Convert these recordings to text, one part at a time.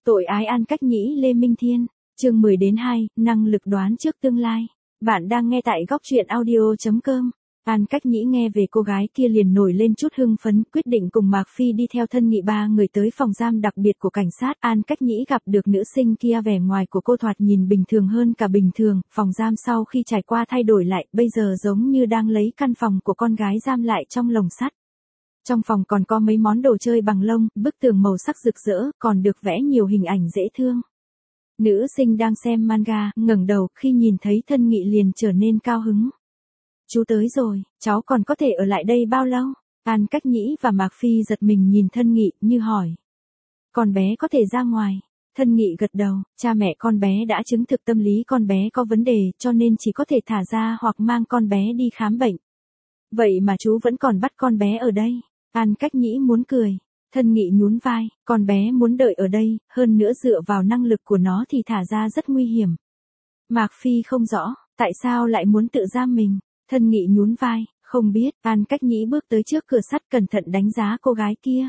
Tội ái An Cách Nhĩ Lê Minh Thiên, chương 10-2, năng lực đoán trước tương lai. Bạn đang nghe tại góc truyện audio.com. An Cách Nhĩ nghe về cô gái kia liền nổi lên chút hưng phấn, quyết định cùng Mạc Phi đi theo Thân Nghị ba người tới phòng giam đặc biệt của cảnh sát. An Cách Nhĩ gặp được nữ sinh kia, vẻ ngoài của cô thoạt nhìn bình thường hơn cả bình thường, phòng giam sau khi trải qua thay đổi lại, bây giờ giống như đang lấy căn phòng của con gái giam lại trong lồng sắt. Trong phòng còn có mấy món đồ chơi bằng lông, bức tường màu sắc rực rỡ, còn được vẽ nhiều hình ảnh dễ thương. Nữ sinh đang xem manga, ngẩng đầu, khi nhìn thấy Thân Nghị liền trở nên cao hứng. Chú tới rồi, cháu còn có thể ở lại đây bao lâu? An Cách Nhĩ và Mạc Phi giật mình nhìn Thân Nghị, như hỏi. Con bé có thể ra ngoài. Thân Nghị gật đầu, cha mẹ con bé đã chứng thực tâm lý con bé có vấn đề, cho nên chỉ có thể thả ra hoặc mang con bé đi khám bệnh. Vậy mà chú vẫn còn bắt con bé ở đây. An Cách Nhĩ muốn cười. Thân Nghị nhún vai, con bé muốn đợi ở đây, hơn nữa dựa vào năng lực của nó thì thả ra rất nguy hiểm. Mạc Phi không rõ, tại sao lại muốn tự giam mình. Thân Nghị nhún vai, không biết. An Cách Nhĩ bước tới trước cửa sắt, cẩn thận đánh giá cô gái kia.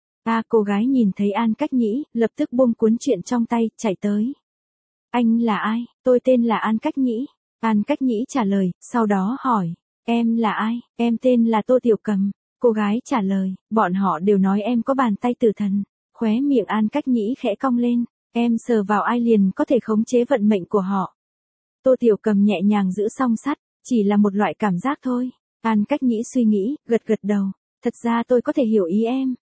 Cô gái nhìn thấy An Cách Nhĩ, lập tức buông cuốn truyện trong tay, chạy tới. Anh là ai? Tôi tên là An Cách Nhĩ. An Cách Nhĩ trả lời, sau đó hỏi, em là ai? Em tên là Tô Tiểu Cầm. Cô gái trả lời, bọn họ đều nói em có bàn tay tử thần. Khóe miệng An Cách Nhĩ khẽ cong lên, em sờ vào ai liền có thể khống chế vận mệnh của họ. Tô Tiểu Cầm nhẹ nhàng giữ song sắt, chỉ là một loại cảm giác thôi. An Cách Nhĩ suy nghĩ, gật gật đầu, thật ra tôi có thể hiểu ý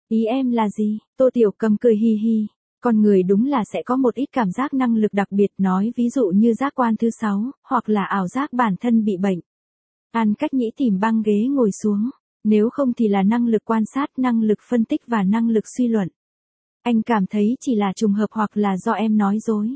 em là gì? Tô Tiểu Cầm cười hi hi, con người đúng là sẽ có một ít cảm giác năng lực đặc biệt, nói ví dụ như giác quan thứ 6, hoặc là ảo giác bản thân bị bệnh. An Cách Nhĩ tìm băng ghế ngồi xuống. Nếu không thì là năng lực quan sát, năng lực phân tích và năng lực suy luận. Anh cảm thấy chỉ là trùng hợp hoặc là do em nói dối.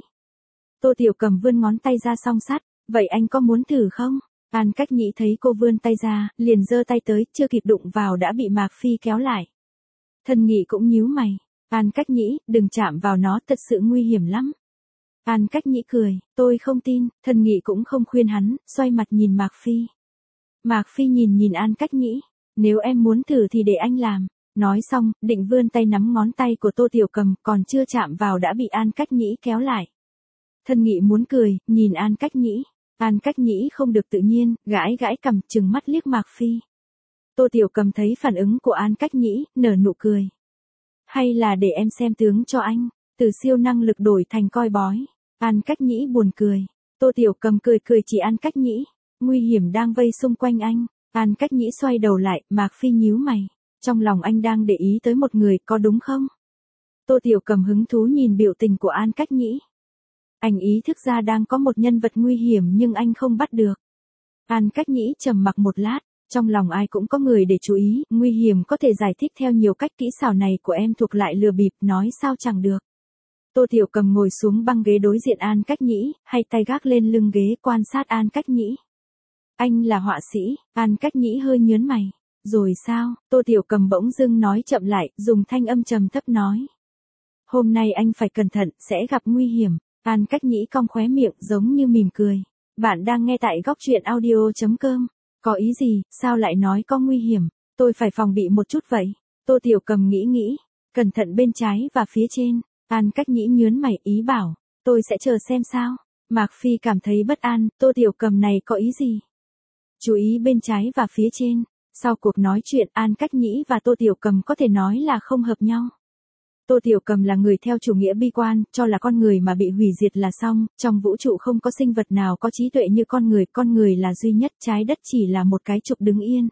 Tô Tiểu Cầm vươn ngón tay ra song sắt, vậy anh có muốn thử không? An Cách Nhĩ thấy cô vươn tay ra, liền giơ tay tới, chưa kịp đụng vào đã bị Mạc Phi kéo lại. Thân Nghị cũng nhíu mày, An Cách Nhĩ, đừng chạm vào nó, thật sự nguy hiểm lắm. An Cách Nhĩ cười, tôi không tin. Thân Nghị cũng không khuyên hắn, xoay mặt nhìn Mạc Phi. Mạc Phi nhìn An Cách Nhĩ. Nếu em muốn thử thì để anh làm. Nói xong, định vươn tay nắm ngón tay của Tô Tiểu Cầm, còn chưa chạm vào đã bị An Cách Nhĩ kéo lại. Thân Nghị muốn cười, nhìn An Cách Nhĩ. An Cách Nhĩ không được tự nhiên, gãi gãi cằm, trừng mắt liếc Mạc Phi. Tô Tiểu Cầm thấy phản ứng của An Cách Nhĩ, nở nụ cười. Hay là để em xem tướng cho anh, từ siêu năng lực đổi thành coi bói. An Cách Nhĩ buồn cười. Tô Tiểu Cầm cười chỉ An Cách Nhĩ. Nguy hiểm đang vây xung quanh anh. An Cách Nhĩ xoay đầu lại, Mạc Phi nhíu mày. Trong lòng anh đang để ý tới một người, có đúng không? Tô Tiểu Cầm hứng thú nhìn biểu tình của An Cách Nhĩ. Anh ý thức ra đang có một nhân vật nguy hiểm nhưng anh không bắt được. An Cách Nhĩ trầm mặc một lát, trong lòng ai cũng có người để chú ý, nguy hiểm có thể giải thích theo nhiều cách, kỹ xảo này của em thuộc lại lừa bịp, nói sao chẳng được. Tô Tiểu Cầm ngồi xuống băng ghế đối diện An Cách Nhĩ, hay tay gác lên lưng ghế quan sát An Cách Nhĩ. Anh là họa sĩ. An Cách Nhĩ hơi nhớn mày. Rồi sao? Tô Tiểu Cầm bỗng dưng nói chậm lại, dùng thanh âm trầm thấp nói. Hôm nay anh phải cẩn thận, sẽ gặp nguy hiểm. An Cách Nhĩ cong khóe miệng, giống như mỉm cười. Bạn đang nghe tại góc truyện audio.com. Có ý gì, sao lại nói có nguy hiểm? Tôi phải phòng bị một chút vậy. Tô Tiểu Cầm nghĩ. Cẩn thận bên trái và phía trên. An Cách Nhĩ nhớn mày, ý bảo. Tôi sẽ chờ xem sao. Mạc Phi cảm thấy bất an, Tô Tiểu Cầm này có ý gì? Chú ý bên trái và phía trên. Sau cuộc nói chuyện, An Cách Nhĩ và Tô Tiểu Cầm có thể nói là không hợp nhau. Tô Tiểu Cầm là người theo chủ nghĩa bi quan, cho là con người mà bị hủy diệt là xong, trong vũ trụ không có sinh vật nào có trí tuệ như con người là duy nhất, trái đất chỉ là một cái trục đứng yên.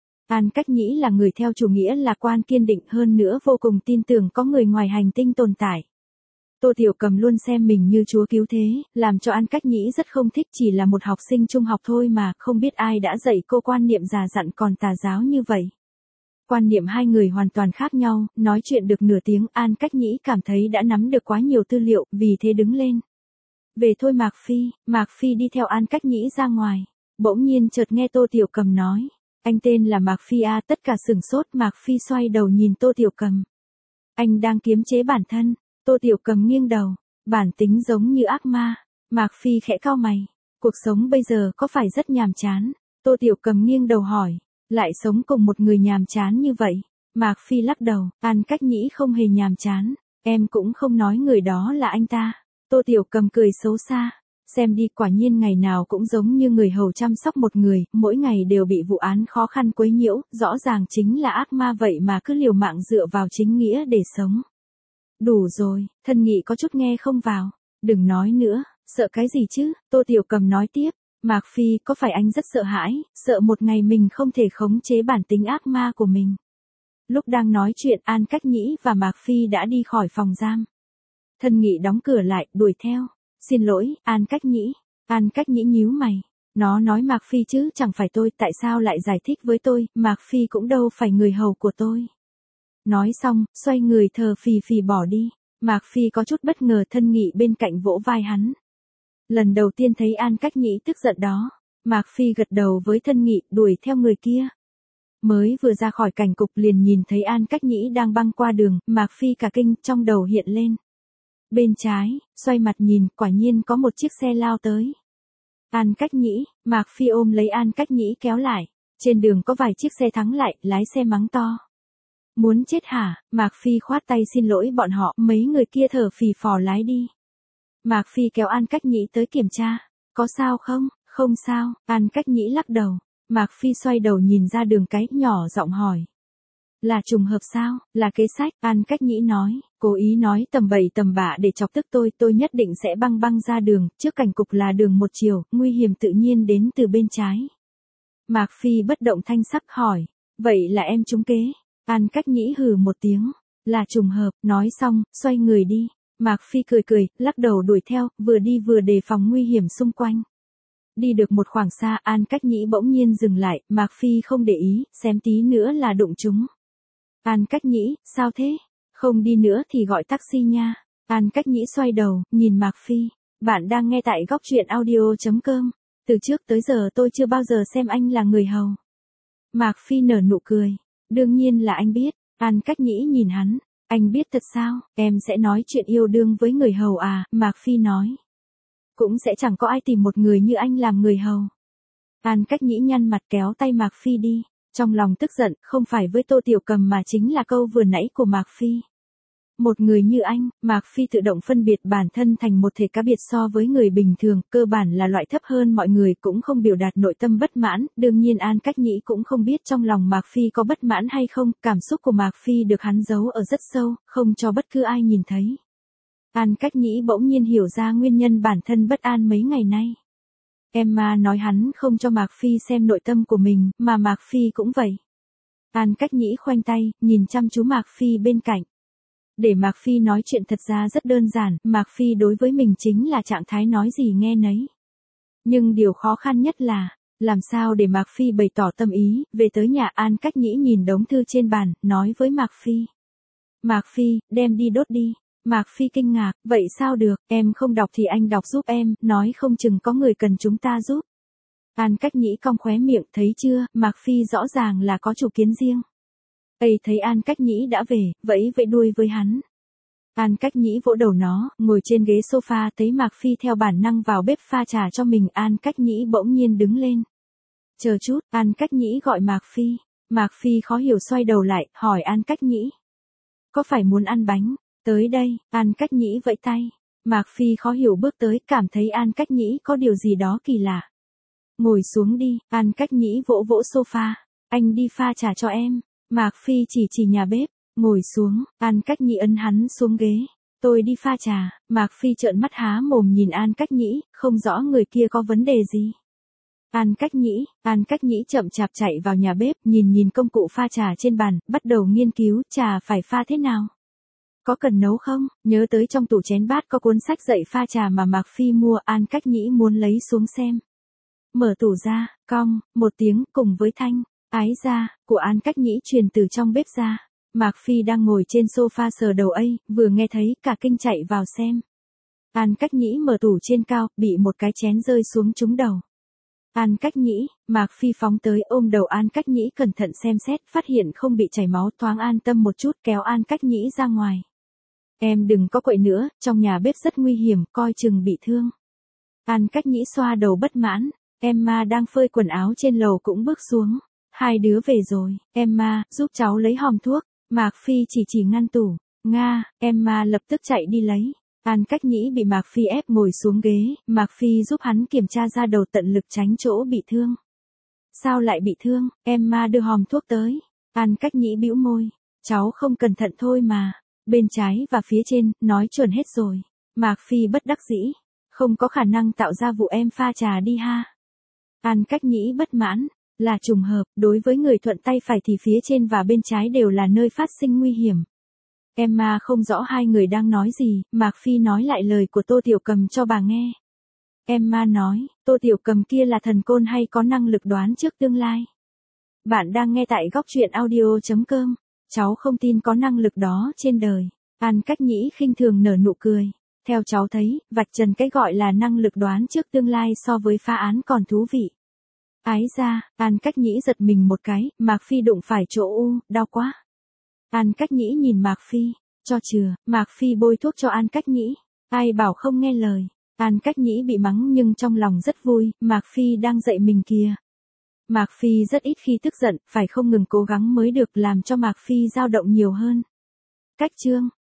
An Cách Nhĩ là người theo chủ nghĩa lạc quan kiên định, hơn nữa vô cùng tin tưởng có người ngoài hành tinh tồn tại. Tô Tiểu Cầm luôn xem mình như chúa cứu thế, làm cho An Cách Nhĩ rất không thích, chỉ là một học sinh trung học thôi mà, không biết ai đã dạy cô quan niệm già dặn còn tà giáo như vậy. Quan niệm hai người hoàn toàn khác nhau, nói chuyện được nửa tiếng, An Cách Nhĩ cảm thấy đã nắm được quá nhiều tư liệu, vì thế đứng lên. Về thôi Mạc Phi đi theo An Cách Nhĩ ra ngoài. Bỗng nhiên chợt nghe Tô Tiểu Cầm nói, anh tên là Mạc Phi à, tất cả sửng sốt, Mạc Phi xoay đầu nhìn Tô Tiểu Cầm. Anh đang kiềm chế bản thân. Tô Tiểu Cầm nghiêng đầu, bản tính giống như ác ma. Mạc Phi khẽ cau mày, cuộc sống bây giờ có phải rất nhàm chán? Tô Tiểu Cầm nghiêng đầu hỏi, lại sống cùng một người nhàm chán như vậy? Mạc Phi lắc đầu, An Cách Nhĩ không hề nhàm chán, em cũng không nói người đó là anh ta. Tô Tiểu Cầm cười xấu xa. Xem đi, quả nhiên ngày nào cũng giống như người hầu chăm sóc một người, mỗi ngày đều bị vụ án khó khăn quấy nhiễu, rõ ràng chính là ác ma vậy mà cứ liều mạng dựa vào chính nghĩa để sống. Đủ rồi, Thân Nghị có chút nghe không vào. Đừng nói nữa, sợ cái gì chứ, Tô Tiểu Cầm nói tiếp. Mạc Phi, có phải anh rất sợ hãi, sợ một ngày mình không thể khống chế bản tính ác ma của mình? Lúc đang nói chuyện, An Cách Nhĩ và Mạc Phi đã đi khỏi phòng giam. Thân Nghị đóng cửa lại, đuổi theo. Xin lỗi, An Cách Nhĩ. An Cách Nhĩ nhíu mày. Nó nói Mạc Phi chứ chẳng phải tôi, tại sao lại giải thích với tôi, Mạc Phi cũng đâu phải người hầu của tôi. Nói xong, xoay người thờ phì phì bỏ đi. Mạc Phi có chút bất ngờ, Thân Nghị bên cạnh vỗ vai hắn. Lần đầu tiên thấy An Cách Nhĩ tức giận đó. Mạc Phi gật đầu với Thân Nghị, đuổi theo người kia. Mới vừa ra khỏi cảnh cục liền nhìn thấy An Cách Nhĩ đang băng qua đường, Mạc Phi cả kinh, trong đầu hiện lên. Bên trái, xoay mặt nhìn, quả nhiên có một chiếc xe lao tới. An Cách Nhĩ, Mạc Phi ôm lấy An Cách Nhĩ kéo lại. Trên đường có vài chiếc xe thắng lại, lái xe mắng to. Muốn chết hả? Mạc Phi khoát tay xin lỗi bọn họ, mấy người kia thở phì phò lái đi. Mạc Phi kéo An Cách Nhĩ tới kiểm tra. Có sao không? Không sao, An Cách Nhĩ lắc đầu. Mạc Phi xoay đầu nhìn ra đường cái, nhỏ giọng hỏi. Là trùng hợp sao? Là kế sách, An Cách Nhĩ nói, cố ý nói tầm bậy tầm bạ để chọc tức tôi nhất định sẽ băng ra đường, trước cảnh cục là đường một chiều, nguy hiểm tự nhiên đến từ bên trái. Mạc Phi bất động thanh sắc hỏi, vậy là em trúng kế? An Cách Nhĩ hừ một tiếng, là trùng hợp, nói xong, xoay người đi. Mạc Phi cười, lắc đầu đuổi theo, vừa đi vừa đề phòng nguy hiểm xung quanh. Đi được một khoảng xa, An Cách Nhĩ bỗng nhiên dừng lại, Mạc Phi không để ý, xém tí nữa là đụng chúng. An Cách Nhĩ, sao thế? Không đi nữa thì gọi taxi nha. An Cách Nhĩ xoay đầu, nhìn Mạc Phi. Bạn đang nghe tại góc truyện audio.com. Từ trước tới giờ tôi chưa bao giờ xem anh là người hầu. Mạc Phi nở nụ cười. Đương nhiên là anh biết. An Cách Nhĩ nhìn hắn. Anh biết thật sao? Em sẽ nói chuyện yêu đương với người hầu à? Mạc Phi nói. Cũng sẽ chẳng có ai tìm một người như anh làm người hầu. An Cách Nhĩ nhăn mặt kéo tay Mạc Phi đi. Trong lòng tức giận, không phải với Tô Tiểu Cầm mà chính là câu vừa nãy của Mạc Phi. Một người như anh, Mạc Phi tự động phân biệt bản thân thành một thể cá biệt so với người bình thường, cơ bản là loại thấp hơn mọi người, cũng không biểu đạt nội tâm bất mãn, đương nhiên An Cách Nhĩ cũng không biết trong lòng Mạc Phi có bất mãn hay không, cảm xúc của Mạc Phi được hắn giấu ở rất sâu, không cho bất cứ ai nhìn thấy. An Cách Nhĩ bỗng nhiên hiểu ra nguyên nhân bản thân bất an mấy ngày nay. Emma nói hắn không cho Mạc Phi xem nội tâm của mình, mà Mạc Phi cũng vậy. An Cách Nhĩ khoanh tay, nhìn chăm chú Mạc Phi bên cạnh. Để Mạc Phi nói chuyện thật ra rất đơn giản, Mạc Phi đối với mình chính là trạng thái nói gì nghe nấy. Nhưng điều khó khăn nhất là, làm sao để Mạc Phi bày tỏ tâm ý, về tới nhà An Cách Nhĩ nhìn đống thư trên bàn, nói với Mạc Phi. Mạc Phi, đem đi đốt đi. Mạc Phi kinh ngạc, vậy sao được, em không đọc thì anh đọc giúp em, nói không chừng có người cần chúng ta giúp. An Cách Nhĩ cong khóe miệng, thấy chưa, Mạc Phi rõ ràng là có chủ kiến riêng. Ây thấy An Cách Nhĩ đã về, vẫy đuôi với hắn. An Cách Nhĩ vỗ đầu nó, ngồi trên ghế sofa, thấy Mạc Phi theo bản năng vào bếp pha trà cho mình, An Cách Nhĩ bỗng nhiên đứng lên. Chờ chút, An Cách Nhĩ gọi Mạc Phi. Mạc Phi khó hiểu xoay đầu lại, hỏi An Cách Nhĩ. Có phải muốn ăn bánh? Tới đây, An Cách Nhĩ vẫy tay. Mạc Phi khó hiểu bước tới, cảm thấy An Cách Nhĩ có điều gì đó kỳ lạ. Ngồi xuống đi, An Cách Nhĩ vỗ sofa. Anh đi pha trà cho em. Mạc Phi chỉ nhà bếp. Ngồi xuống, An Cách Nhĩ ấn hắn xuống ghế. Tôi đi pha trà. Mạc Phi trợn mắt há mồm nhìn An Cách Nhĩ, không rõ người kia có vấn đề gì. An Cách Nhĩ chậm chạp chạy vào nhà bếp, nhìn công cụ pha trà trên bàn, bắt đầu nghiên cứu trà phải pha thế nào. Có cần nấu không? Nhớ tới trong tủ chén bát có cuốn sách dạy pha trà mà Mạc Phi mua, An Cách Nhĩ muốn lấy xuống xem. Mở tủ ra, cong, một tiếng, cùng với thanh, ái ra, của An Cách Nhĩ truyền từ trong bếp ra. Mạc Phi đang ngồi trên sofa sờ đầu vừa nghe thấy, cả kinh chạy vào xem. An Cách Nhĩ mở tủ trên cao, bị một cái chén rơi xuống trúng đầu. An Cách Nhĩ, Mạc Phi phóng tới ôm đầu An Cách Nhĩ cẩn thận xem xét, phát hiện không bị chảy máu, thoáng an tâm một chút, kéo An Cách Nhĩ ra ngoài. Em đừng có quậy nữa, trong nhà bếp rất nguy hiểm, coi chừng bị thương. An Cách Nhĩ xoa đầu bất mãn, Emma đang phơi quần áo trên lầu cũng bước xuống. Hai đứa về rồi, Emma, giúp cháu lấy hòm thuốc. Mạc Phi chỉ ngăn tủ. Nga, Emma lập tức chạy đi lấy. An Cách Nhĩ bị Mạc Phi ép ngồi xuống ghế, Mạc Phi giúp hắn kiểm tra da đầu tận lực tránh chỗ bị thương. Sao lại bị thương? Emma đưa hòm thuốc tới. An Cách Nhĩ bĩu môi. Cháu không cẩn thận thôi mà. Bên trái và phía trên, nói chuẩn hết rồi. Mạc Phi bất đắc dĩ. Không có khả năng tạo ra vụ em pha trà đi ha. An Cách Nhĩ bất mãn. Là trùng hợp, đối với người thuận tay phải thì phía trên và bên trái đều là nơi phát sinh nguy hiểm. Emma không rõ hai người đang nói gì, Mạc Phi nói lại lời của Tô Tiểu Cầm cho bà nghe. Emma nói, Tô Tiểu Cầm kia là thần côn hay có năng lực đoán trước tương lai. Bạn đang nghe tại góc truyện audio.com. Cháu không tin có năng lực đó trên đời. An Cách Nhĩ khinh thường nở nụ cười. Theo cháu thấy, vạch trần cái gọi là năng lực đoán trước tương lai so với phá án còn thú vị. Ái ra, An Cách Nhĩ giật mình một cái, Mạc Phi đụng phải chỗ u, đau quá. An Cách Nhĩ nhìn Mạc Phi, cho chừa, Mạc Phi bôi thuốc cho An Cách Nhĩ. Ai bảo không nghe lời. An Cách Nhĩ bị mắng nhưng trong lòng rất vui, Mạc Phi đang dạy mình kìa. Mạc Phi rất ít khi tức giận, phải không ngừng cố gắng mới được làm cho Mạc Phi dao động nhiều hơn. Cách chương